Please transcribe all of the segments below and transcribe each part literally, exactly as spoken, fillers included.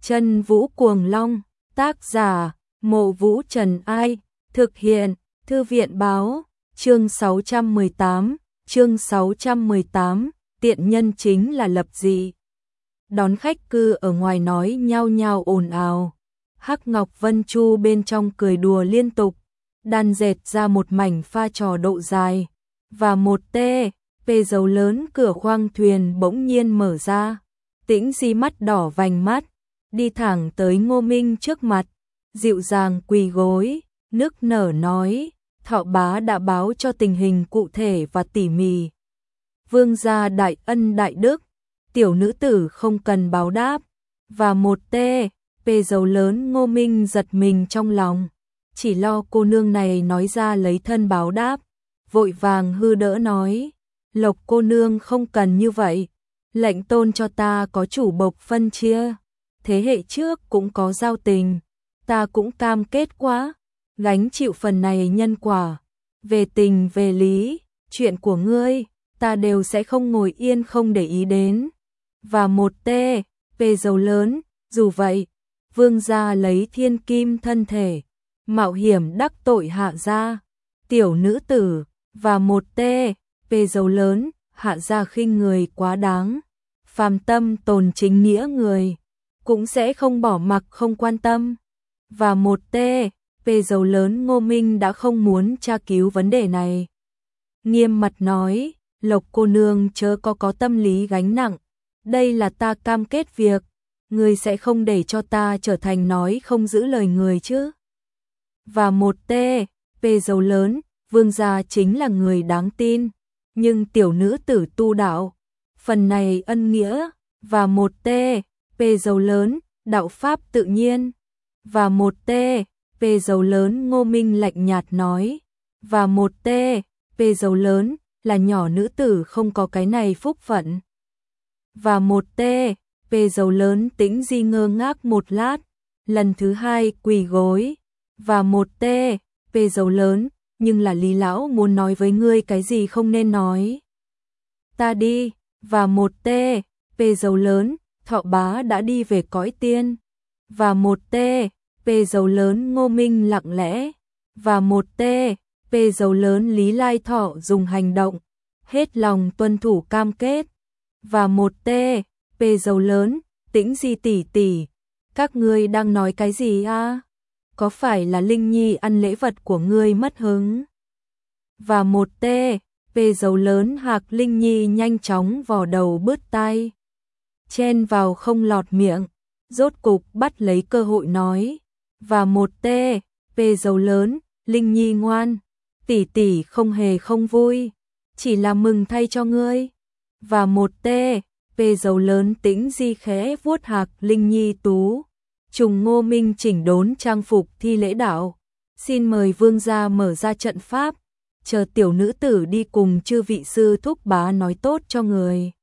Chân Vũ Cuồng Long, tác giả, Mộ Vũ Trần Ai, thực hiện, Thư viện Báo, chương sáu trăm mười tám, chương sáu trăm mười tám, tiện nhân chính là lập dị. Đón khách cư ở ngoài nói nhao nhao ồn ào. Hắc Ngọc Vân Chu bên trong cười đùa liên tục, đan dệt ra một mảnh pha trò độ dài, và một tê, pê dấu lớn cửa khoang thuyền bỗng nhiên mở ra. Tĩnh Di mắt đỏ vành mắt, đi thẳng tới Ngô Minh trước mặt, dịu dàng quỳ gối, nức nở nói, Thọ bá đã báo cho tình hình cụ thể và tỉ mỉ. Vương gia đại ân đại đức, tiểu nữ tử không cần báo đáp, và một tê, pê dấu lớn. Ngô Minh giật mình trong lòng, chỉ lo cô nương này nói ra lấy thân báo đáp, vội vàng hư đỡ nói, Lộc cô nương không cần như vậy, lệnh tôn cho ta có chủ bộc phân chia, thế hệ trước cũng có giao tình, ta cũng cam kết quá, gánh chịu phần này nhân quả, về tình về lý, chuyện của ngươi, ta đều sẽ không ngồi yên không để ý đến. Và một tê, pê dấu lớn, dù vậy, vương gia lấy thiên kim thân thể, mạo hiểm đắc tội hạ gia, tiểu nữ tử, và một tê, pê dấu lớn, hạ gia khinh người quá đáng, phàm tâm tồn chính nghĩa người, cũng sẽ không bỏ mặc không quan tâm. Và một tê, pê dấu lớn. Ngô Minh đã không muốn tra cứu vấn đề này, nghiêm mặt nói, Lộc cô nương chớ có có tâm lý gánh nặng, đây là ta cam kết việc, ngươi sẽ không để cho ta trở thành nói không giữ lời người chứ. Và một tê, pê dấu lớn, vương gia chính là người đáng tin, nhưng tiểu nữ tử tu đạo, phần này ân nghĩa, và một tê, pê dấu lớn, đạo pháp tự nhiên, và một tê, pê dấu lớn. Ngô Minh lạnh nhạt nói, và một tê, pê dấu lớn, là nhỏ nữ tử không có cái này phúc phận. Và một tê, pê dấu lớn. Tĩnh Di ngơ ngác một lát, lần thứ hai quỳ gối, và một tê, pê dấu lớn, nhưng là Lý lão muốn nói với ngươi cái gì không nên nói. Ta đi, và một tê, pê dấu lớn, Thọ bá đã đi về cõi tiên, và một tê, pê dấu lớn. Ngô Minh lặng lẽ, và một tê, pê dấu lớn. Lý Lai Thọ dùng hành động, hết lòng tuân thủ cam kết, và một tê, pê dấu lớn. Tĩnh Di tỷ tỷ, các ngươi đang nói cái gì a? Có phải là Linh Nhi ăn lễ vật của ngươi mất hứng? Và một tê, pê dấu lớn. Hạc Linh Nhi nhanh chóng vò đầu bứt tai, chen vào không lọt miệng, rốt cục bắt lấy cơ hội nói, và một tê, pê dấu lớn. Linh Nhi ngoan, tỷ tỷ không hề không vui, chỉ là mừng thay cho ngươi. Và một tê, pê dấu lớn. Tĩnh Di khẽ vuốt Hạc Linh Nhi tú trùng. Ngô Minh chỉnh đốn trang phục thi lễ đạo, xin mời vương gia mở ra trận pháp, chờ tiểu nữ tử đi cùng chư vị sư thúc bá nói tốt cho người.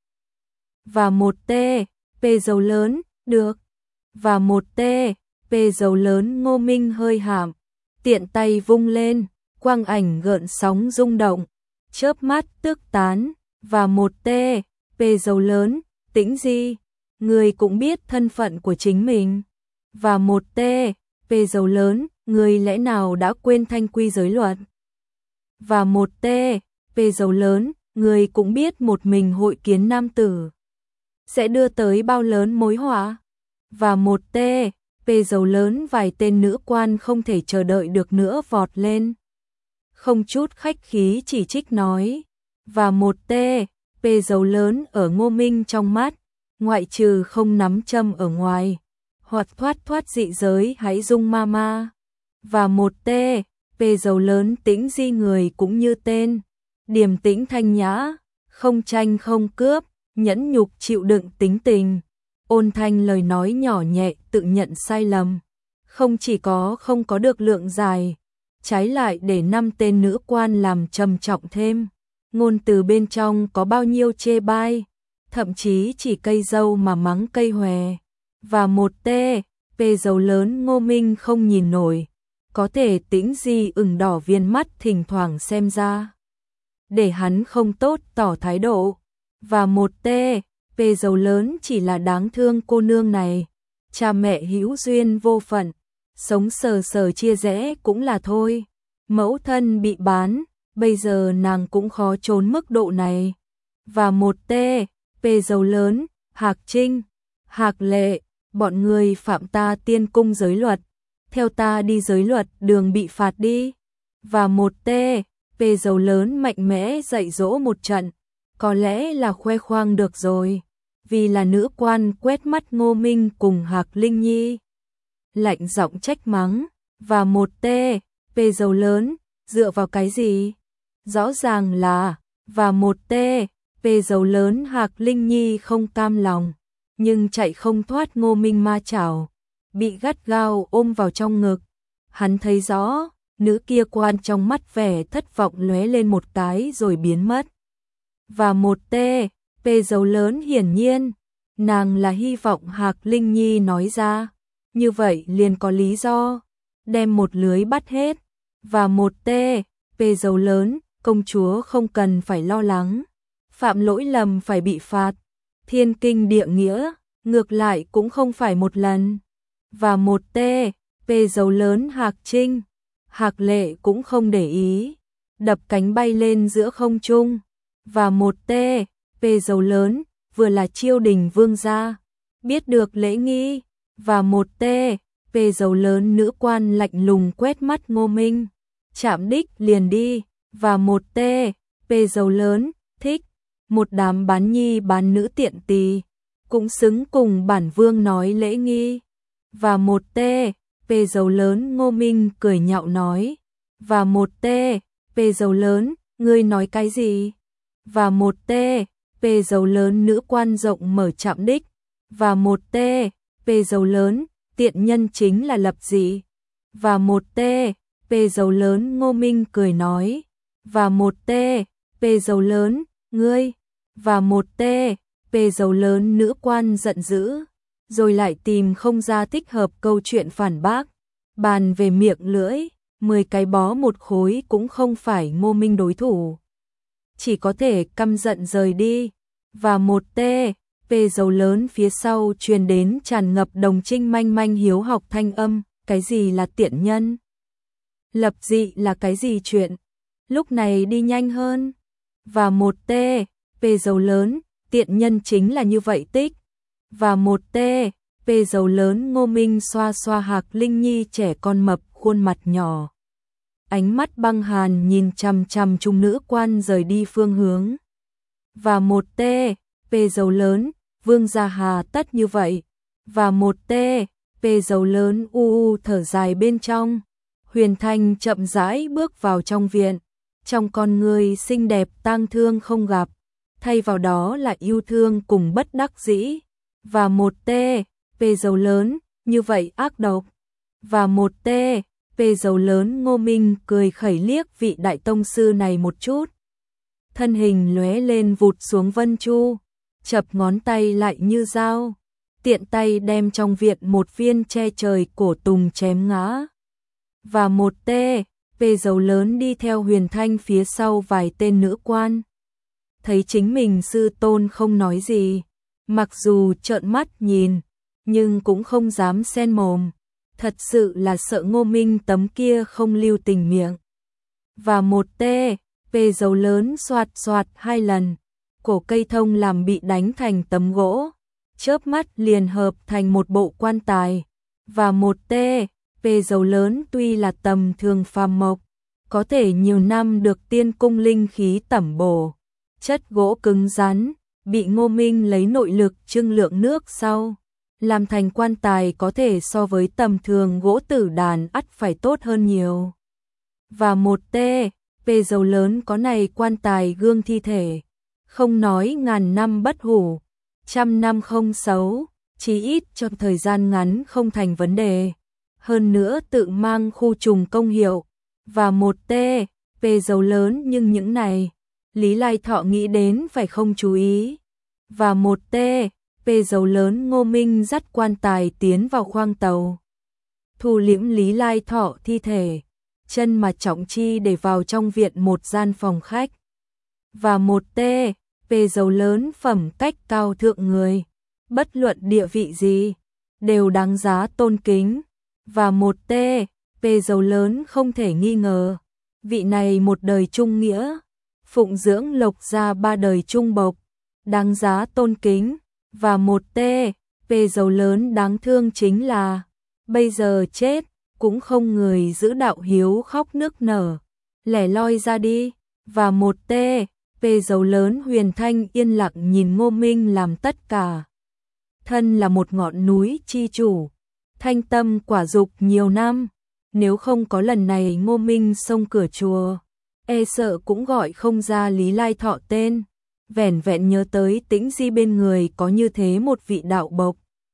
Và một tê, pê dấu lớn, được. Và một tê, pê dấu lớn. Ngô Minh hơi hàm, tiện tay vung lên, quang ảnh gợn sóng rung động, chớp mắt tước tán. Và một tê, pê dấu lớn. Tĩnh Di, người cũng biết thân phận của chính mình. Và một tê, pê dấu lớn, người lẽ nào đã quên thanh quy giới luật. Và một tê, pê dấu lớn, người cũng biết một mình hội kiến nam tử sẽ đưa tới bao lớn mối họa. Và một tê, pê dấu lớn. Vài tên nữ quan không thể chờ đợi được nữa vọt lên, không chút khách khí chỉ trích nói, và một tê, pê dấu lớn. Ở Ngô Minh trong mắt, ngoại trừ không nắm châm ở ngoài, hoặc thoát thoát dị giới hãy dung ma ma. Và một tê, pê dấu lớn. Tĩnh Di người cũng như tên, điềm tĩnh thanh nhã, không tranh không cướp, nhẫn nhục chịu đựng tính tình, ôn thanh lời nói nhỏ nhẹ, tự nhận sai lầm, không chỉ có không có được lượng dài, trái lại để năm tên nữ quan làm trầm trọng thêm. Ngôn từ bên trong có bao nhiêu chê bai, thậm chí chỉ cây dâu mà mắng cây hòe. Và một tê, pê dấu lớn. Ngô Minh không nhìn nổi, có thể Tĩnh Di ửng đỏ viên mắt thỉnh thoảng xem ra, để hắn không tốt tỏ thái độ. Và một tê, pê dấu lớn. Chỉ là đáng thương cô nương này, cha mẹ hữu duyên vô phận, sống sờ sờ chia rẽ cũng là thôi. Mẫu thân bị bán, bây giờ nàng cũng khó trốn mức độ này. Và một T, P dấu lớn, Hạc Trinh, Hạc Lệ, bọn người phạm ta tiên cung giới luật, theo ta đi giới luật đường bị phạt đi. Và một T, P dấu lớn mạnh mẽ dạy dỗ một trận, có lẽ là khoe khoang được rồi, vì là nữ quan quét mắt Ngô Minh cùng Hạc Linh Nhi. Lạnh giọng trách mắng, và một T, P dấu lớn, dựa vào cái gì? Rõ ràng là, và một T, P dấu lớn Hạc Linh Nhi không cam lòng, nhưng chạy không thoát Ngô Minh ma chảo, bị gắt gao ôm vào trong ngực. Hắn thấy rõ, nữ kia quan trong mắt vẻ thất vọng lóe lên một cái rồi biến mất. Và một T, P dấu lớn hiển nhiên, nàng là hy vọng Hạc Linh Nhi nói ra, như vậy liền có lý do, đem một lưới bắt hết. Và một T, P dấu lớn, công chúa không cần phải lo lắng, phạm lỗi lầm phải bị phạt, thiên kinh địa nghĩa, ngược lại cũng không phải một lần. Và một T, P dấu lớn Hạc Trinh, Hạc Lệ cũng không để ý, đập cánh bay lên giữa không trung. Và một T, P dấu lớn, vừa là triều đình vương gia, biết được lễ nghi. Và một T, P dấu lớn nữ quan lạnh lùng quét mắt Ngô Minh, chạm đích liền đi. Và một T, P dấu lớn, thích, một đám bán nhi bán nữ tiện tỳ, cũng xứng cùng bản vương nói lễ nghi. Và một T, P dấu lớn Ngô Minh cười nhạo nói, và một T, P dấu lớn, ngươi nói cái gì? Và một T, P dấu lớn nữ quan rộng mở chạm đích. Và một T, P dấu lớn, tiện nhân chính là lập dị. Và một T, P dấu lớn Ngô Minh cười nói, và một T, P dấu lớn, ngươi. Và một T, P dấu lớn nữ quan giận dữ, rồi lại tìm không ra thích hợp câu chuyện phản bác, bàn về miệng lưỡi, mười cái bó một khối cũng không phải Ngô Minh đối thủ, chỉ có thể căm giận rời đi. Và một T, P dấu lớn phía sau truyền đến tràn ngập đồng trinh manh manh hiếu học thanh âm, cái gì là tiện nhân? Lập dị là cái gì chuyện? Lúc này đi nhanh hơn. Và một T, P dấu lớn, tiện nhân chính là như vậy tích. Và một T, P dấu lớn Ngô Minh xoa xoa Hạc Linh Nhi trẻ con mập khuôn mặt nhỏ, ánh mắt băng hàn nhìn chằm chằm trung nữ quan rời đi phương hướng. Và một T, P dấu lớn, vương gia hà tất như vậy. Và một T, P dấu lớn u u thở dài bên trong. Huyền Thanh chậm rãi bước vào trong viện, trong con người xinh đẹp tang thương không gặp, thay vào đó là yêu thương cùng bất đắc dĩ. Và một T, P dấu lớn, như vậy ác độc. Và một T, P dấu lớn Ngô Minh cười khẩy liếc vị đại tông sư này một chút. Thân hình lóe lên vụt xuống vân chu, chập ngón tay lại như dao, tiện tay đem trong viện một viên che trời cổ tùng chém ngã. Và một T, P dấu lớn đi theo Huyền Thanh phía sau vài tên nữ quan. Thấy chính mình sư tôn không nói gì, mặc dù trợn mắt nhìn, nhưng cũng không dám xen mồm, thật sự là sợ Ngô Minh tấm kia không lưu tình miệng. Và một T, P dấu lớn xoạt xoạt hai lần, cổ cây thông làm bị đánh thành tấm gỗ, chớp mắt liền hợp thành một bộ quan tài. Và một T, P dấu lớn tuy là tầm thường phàm mộc, có thể nhiều năm được tiên cung linh khí tẩm bổ, chất gỗ cứng rắn, bị Ngô Minh lấy nội lực trưng lượng nước sau, làm thành quan tài có thể so với tầm thường gỗ tử đàn ắt phải tốt hơn nhiều. Và một T, P dấu lớn có này quan tài gương thi thể, không nói ngàn năm bất hủ, trăm năm không xấu, chí ít trong thời gian ngắn không thành vấn đề. Hơn nữa tự mang khu trùng công hiệu. Và một T, P dấu lớn nhưng những này, Lý Lai Thọ nghĩ đến phải không chú ý. Và một T, P dấu lớn Ngô Minh dắt quan tài tiến vào khoang tàu, thu liễm Lý Lai Thọ thi thể, chân mà trọng chi để vào trong viện một gian phòng khách. Và một T, P dấu lớn phẩm cách cao thượng người, bất luận địa vị gì, đều đáng giá tôn kính, và một T P dầu lớn không thể nghi ngờ. Vị này một đời trung nghĩa, phụng dưỡng Lộc gia ba đời trung bộc, đáng giá tôn kính, và một T P dầu lớn đáng thương chính là bây giờ chết, cũng không người giữ đạo hiếu khóc nức nở, lẻ loi ra đi, và một T P dầu lớn Huyền Thanh yên lặng nhìn Ngô Minh làm tất cả. Thân là một ngọn núi chi chủ, thanh tâm quả dục nhiều năm, nếu không có lần này Ngô Minh xông cửa chùa, e sợ cũng gọi không ra Lý Lai Thọ tên, vẻn vẹn nhớ tới Tĩnh Di bên người có như thế một vị đạo bộc.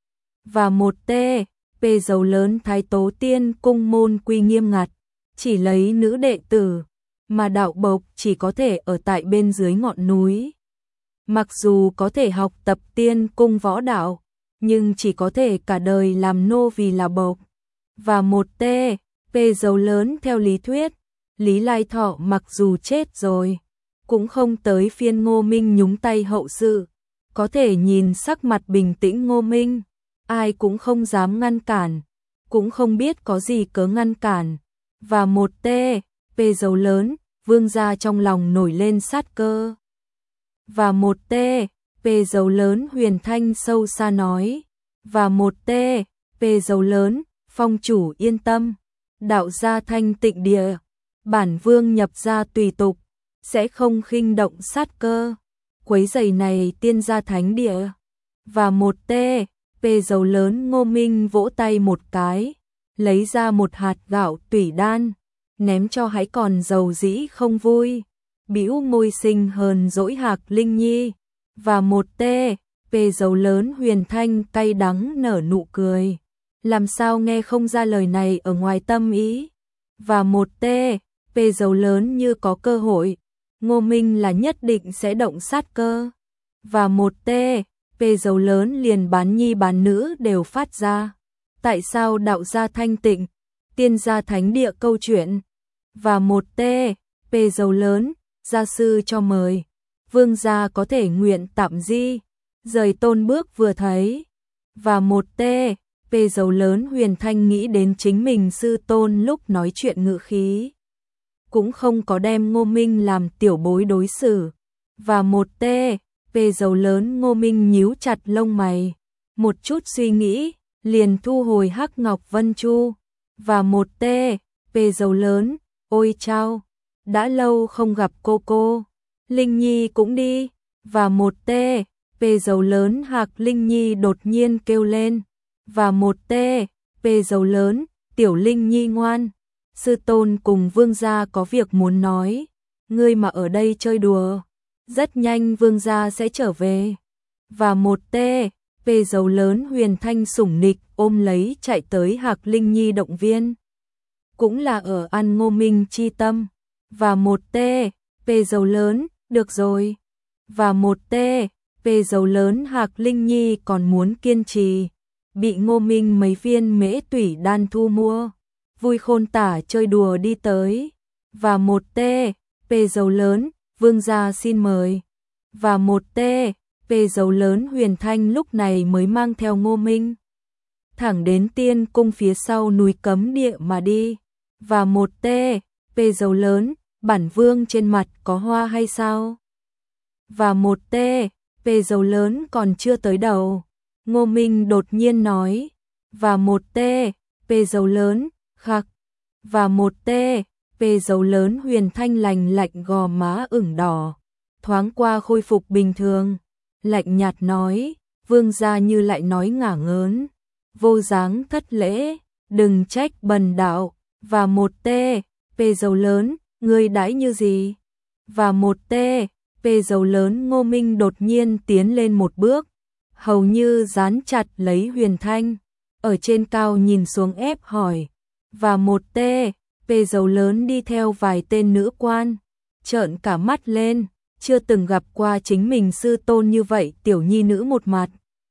Và một T P dầu lớn Thái Tố Tiên cung môn quy nghiêm ngặt, chỉ lấy nữ đệ tử, mà đạo bộc chỉ có thể ở tại bên dưới ngọn núi. Mặc dù có thể học tập tiên cung võ đạo, nhưng chỉ có thể cả đời làm nô vì là bộc. Và một T P dầu lớn theo lý thuyết, Lý Lai Thọ mặc dù chết rồi, cũng không tới phiên Ngô Minh nhúng tay hậu sự, có thể nhìn sắc mặt bình tĩnh Ngô Minh, ai cũng không dám ngăn cản, cũng không biết có gì cớ ngăn cản. Và một T P dầu lớn, Vương gia trong lòng nổi lên sát cơ. Và một T P dầu lớn Huyền Thanh sâu xa nói, và một T P dầu lớn, phong chủ yên tâm, đạo gia thanh tịnh địa, bản vương nhập gia tùy tục, sẽ không khinh động sát cơ, quấy giày này tiên gia thánh địa. Và một T P dầu lớn Ngô Minh vỗ tay một cái, lấy ra một hạt gạo tủy đan, ném cho hãy còn dầu dĩ không vui, bĩu môi sinh hờn dỗi Hạc Linh Nhi. Và một T P dầu lớn Huyền Thanh cay đắng nở nụ cười, làm sao nghe không ra lời này ở ngoài tâm ý. Và một T P dầu lớn như có cơ hội, Ngô Minh là nhất định sẽ động sát cơ. Và một T P dầu lớn liền bán nhi bán nữ đều phát ra. Tại sao đạo gia thanh tịnh, tiên gia thánh địa câu chuyện. Và một T P dầu lớn, gia sư cho mời, vương gia có thể nguyện tạm di, rời tôn bước vừa thấy. Và một T P dầu lớn Huyền Thanh nghĩ đến chính mình sư tôn lúc nói chuyện ngự khí, cũng không có đem Ngô Minh làm tiểu bối đối xử. Và một T P dầu lớn Ngô Minh nhíu chặt lông mày, một chút suy nghĩ, liền thu hồi Hắc Ngọc Vân Chu. Và một T P dầu lớn, ôi chao, đã lâu không gặp cô cô, Linh Nhi cũng đi. Và một T P dầu lớn Hạc Linh Nhi đột nhiên kêu lên. Và một T P dầu lớn, tiểu Linh Nhi ngoan, sư tôn cùng vương gia có việc muốn nói, ngươi mà ở đây chơi đùa, rất nhanh vương gia sẽ trở về. Và một T P dầu lớn Huyền Thanh sủng nịch ôm lấy chạy tới Hạc Linh Nhi động viên, cũng là ở ăn Ngô Minh chi tâm. Và một T P dầu lớn, được rồi. Và một T P dầu lớn Hạc Linh Nhi còn muốn kiên trì, bị Ngô Minh mấy viên mễ tủy đan thu mua, vui khôn tả chơi đùa đi tới. Và một T P dầu lớn, vương gia xin mời. Và một T P dầu lớn Huyền Thanh lúc này mới mang theo Ngô Minh thẳng đến tiên cung phía sau núi cấm địa mà đi. Và một T P dầu lớn, bản vương trên mặt có hoa hay sao? Và một T P dầu lớn còn chưa tới đầu, Ngô Minh đột nhiên nói. Và một T P dầu lớn, khắc. Và một T P dầu lớn Huyền Thanh lành lạnh gò má ửng đỏ, thoáng qua khôi phục bình thường, lạnh nhạt nói, vương gia như lại nói ngả ngớn, vô dáng thất lễ, đừng trách bần đạo. Và một T P dầu lớn, ngươi đãi như gì? Và một T P dầu lớn Ngô Minh đột nhiên tiến lên một bước, hầu như dán chặt lấy Huyền Thanh, ở trên cao nhìn xuống ép hỏi. Và một T P dầu lớn đi theo vài tên nữ quan, trợn cả mắt lên, chưa từng gặp qua chính mình sư tôn như vậy tiểu nhi nữ một mặt.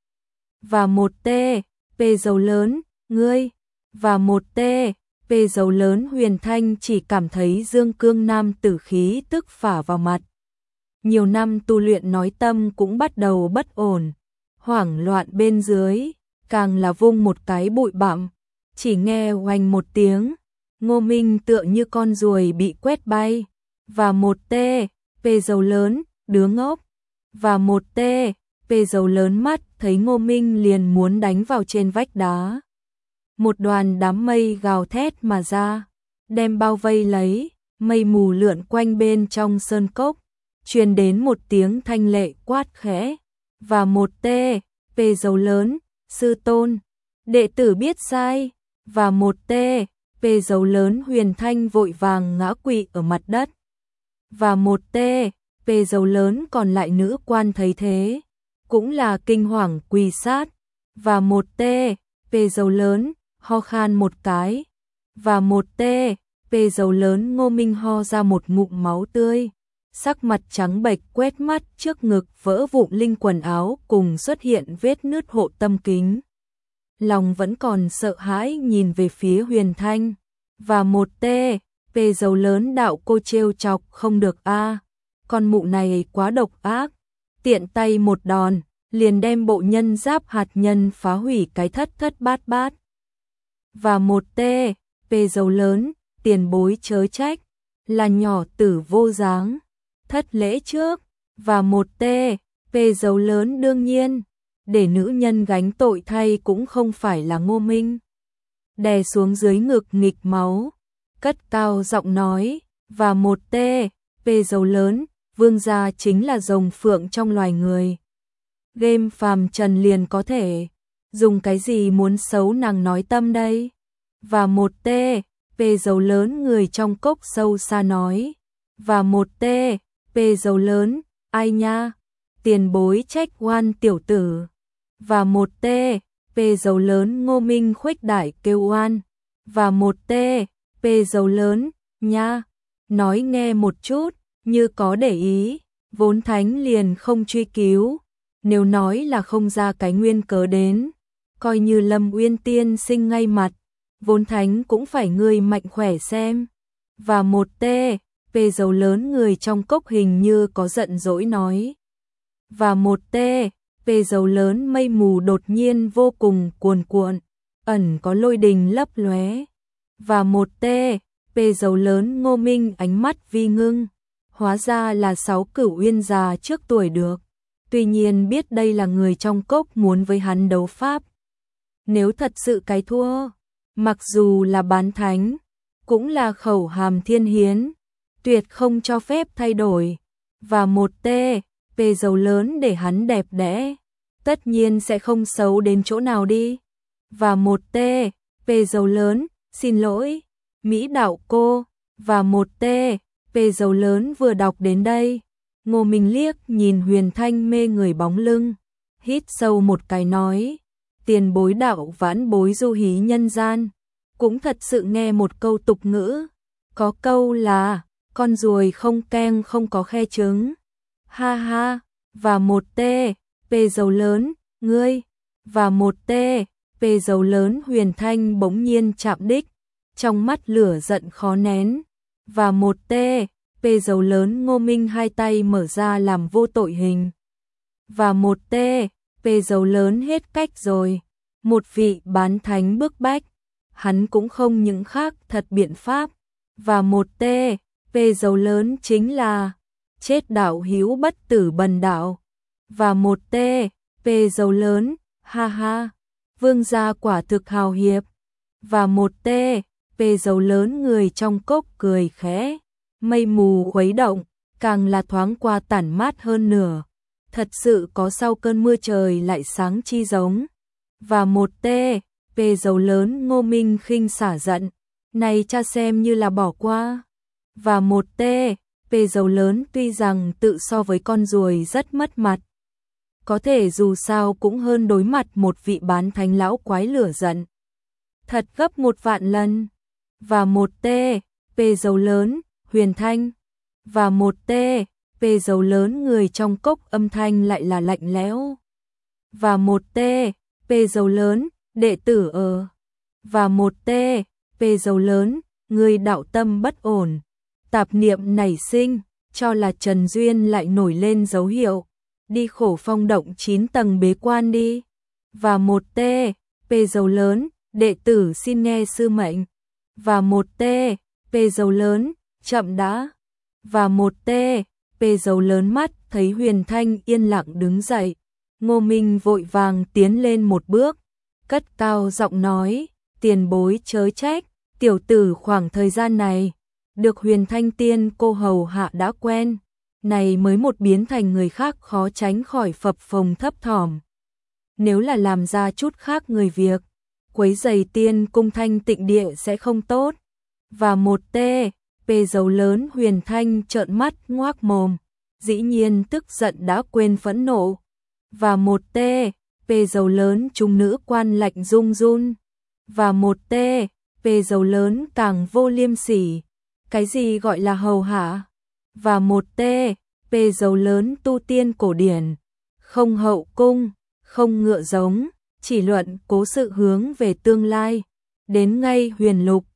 Và một T P dầu lớn, ngươi. Và một T P dầu lớn Huyền Thanh chỉ cảm thấy dương cương nam tử khí tức phả vào mặt. Nhiều năm tu luyện nói tâm cũng bắt đầu bất ổn, hoảng loạn bên dưới, càng là vung một cái bụi bặm, chỉ nghe oanh một tiếng, Ngô Minh tựa như con ruồi bị quét bay, và một tê, pê dầu lớn, đứa ngốc, và một tê, pê dầu lớn mắt thấy Ngô Minh liền muốn đánh vào trên vách đá. Một đoàn đám mây gào thét mà ra, đem bao vây lấy, mây mù lượn quanh bên trong sơn cốc, truyền đến một tiếng thanh lệ quát khẽ, và một tê, pê dầu lớn, sư tôn, đệ tử biết sai, và một tê, pê dầu lớn Huyền Thanh vội vàng ngã quỵ ở mặt đất, và một tê, pê dầu lớn còn lại nữ quan thấy thế, cũng là kinh hoàng quỳ sát, và một tê, pê dầu lớn, ho khan một cái, và một tê, pê dầu lớn Ngô Minh ho ra một ngụm máu tươi, sắc mặt trắng bệch quét mắt trước ngực vỡ vụn linh quần áo cùng xuất hiện vết nứt hộ tâm kính. Lòng vẫn còn sợ hãi nhìn về phía Huyền Thanh, và một tê, pê dầu lớn đạo cô trêu chọc không được a, con mụ này quá độc ác, tiện tay một đòn, liền đem bộ nhân giáp hạt nhân phá hủy cái thất thất bát bát. Và một tê, pê dầu lớn, tiền bối chớ trách, là nhỏ tử vô dáng, thất lễ trước, và một tê, pê dầu lớn đương nhiên, để nữ nhân gánh tội thay cũng không phải là Ngô Minh. Đè xuống dưới ngực nghịch máu, cất cao giọng nói, và một tê, pê dầu lớn, vương gia chính là rồng phượng trong loài người. Game phàm trần liền có thể, dùng cái gì muốn xấu nàng nói tâm đây? Và một tê, pê dầu lớn người trong cốc sâu xa nói, và một tê, pê dầu lớn, ai nha, tiền bối trách oan tiểu tử, và một tê, pê dầu lớn Ngô Minh khuếch đại kêu oan, và một tê, pê dầu lớn, nha, nói nghe một chút, như có để ý, vốn thánh liền không truy cứu, nếu nói là không ra cái nguyên cớ đến, coi như Lâm Uyên tiên sinh ngay mặt, vốn thánh cũng phải người mạnh khỏe xem, và một tê, pê dầu lớn người trong cốc hình như có giận dỗi nói, và một tê, pê dầu lớn mây mù đột nhiên vô cùng cuồn cuộn, ẩn có lôi đình lấp lóe, và một tê, pê dầu lớn Ngô Minh ánh mắt vi ngưng, hóa ra là sáu cửu uyên già trước tuổi được, tuy nhiên biết đây là người trong cốc muốn với hắn đấu pháp. Nếu thật sự cái thua, mặc dù là bán thánh, cũng là khẩu hàm thiên hiến, tuyệt không cho phép thay đổi, và một tê, pê dầu lớn để hắn đẹp đẽ, tất nhiên sẽ không xấu đến chỗ nào đi, và một tê, pê dầu lớn, xin lỗi, Mỹ đạo cô, và một tê, pê dầu lớn vừa đọc đến đây, Ngô Minh liếc nhìn Huyền Thanh mê người bóng lưng, hít sâu một cái nói, tiền bối đạo vãn bối du hí nhân gian, cũng thật sự nghe một câu tục ngữ, có câu là, con ruồi không keng không có khe trứng, ha ha, và một tê, pê dầu lớn, ngươi, và một tê, pê dầu lớn Huyền Thanh bỗng nhiên chạm đích, trong mắt lửa giận khó nén, và một tê, pê dầu lớn Ngô Minh hai tay mở ra làm vô tội hình, và một tê, pê dầu lớn hết cách rồi, một vị bán thánh bức bách, hắn cũng không những khác thật biện pháp, và một tê, pê dầu lớn chính là chết đạo hiếu bất tử bần đạo, và một tê, pê dầu lớn, ha ha, vương gia quả thực hào hiệp, và một tê, pê dầu lớn người trong cốc cười khẽ, mây mù khuấy động, càng là thoáng qua tản mát hơn nửa, thật sự có sau cơn mưa trời lại sáng chi giống, và một tê, pê dầu lớn Ngô Minh khinh xả giận, này cha xem như là bỏ qua, và một tê, pê dầu lớn tuy rằng tự so với con ruồi rất mất mặt, có thể dù sao cũng hơn đối mặt một vị bán thánh lão quái lửa giận, thật gấp một vạn lần, và một tê, pê dầu lớn, Huyền Thanh, và một tê, pê dầu lớn người trong cốc âm thanh lại là lạnh lẽo, và một tê, pê dầu lớn, đệ tử ở, và một tê, pê dầu lớn, người đạo tâm bất ổn, tạp niệm nảy sinh, cho là Trần Duyên lại nổi lên dấu hiệu, đi khổ phong động chín tầng bế quan đi, và một T, P dấu lớn, đệ tử xin nghe sư mệnh, và một T, P dấu lớn, chậm đã, và một T, P dấu lớn mắt thấy Huyền Thanh yên lặng đứng dậy. Ngô Minh vội vàng tiến lên một bước, cất cao giọng nói, tiền bối chớ trách, tiểu tử khoảng thời gian này, được Huyền Thanh tiên cô hầu hạ đã quen, này mới một biến thành người khác khó tránh khỏi phập phồng thấp thỏm. Nếu là làm ra chút khác người việc, quấy rầy tiên cung thanh tịnh địa sẽ không tốt. Và một T, P dấu lớn Huyền Thanh trợn mắt ngoác mồm, dĩ nhiên tức giận đã quên phẫn nộ. Và một T, P dấu lớn trung nữ quan lạnh run run. Và một T, P dấu lớn càng vô liêm sỉ. Cái gì gọi là hầu hạ? Và một T, P dấu lớn tu tiên cổ điển, không hậu cung, không ngựa giống, chỉ luận cố sự hướng về tương lai. Đến ngay huyền lục,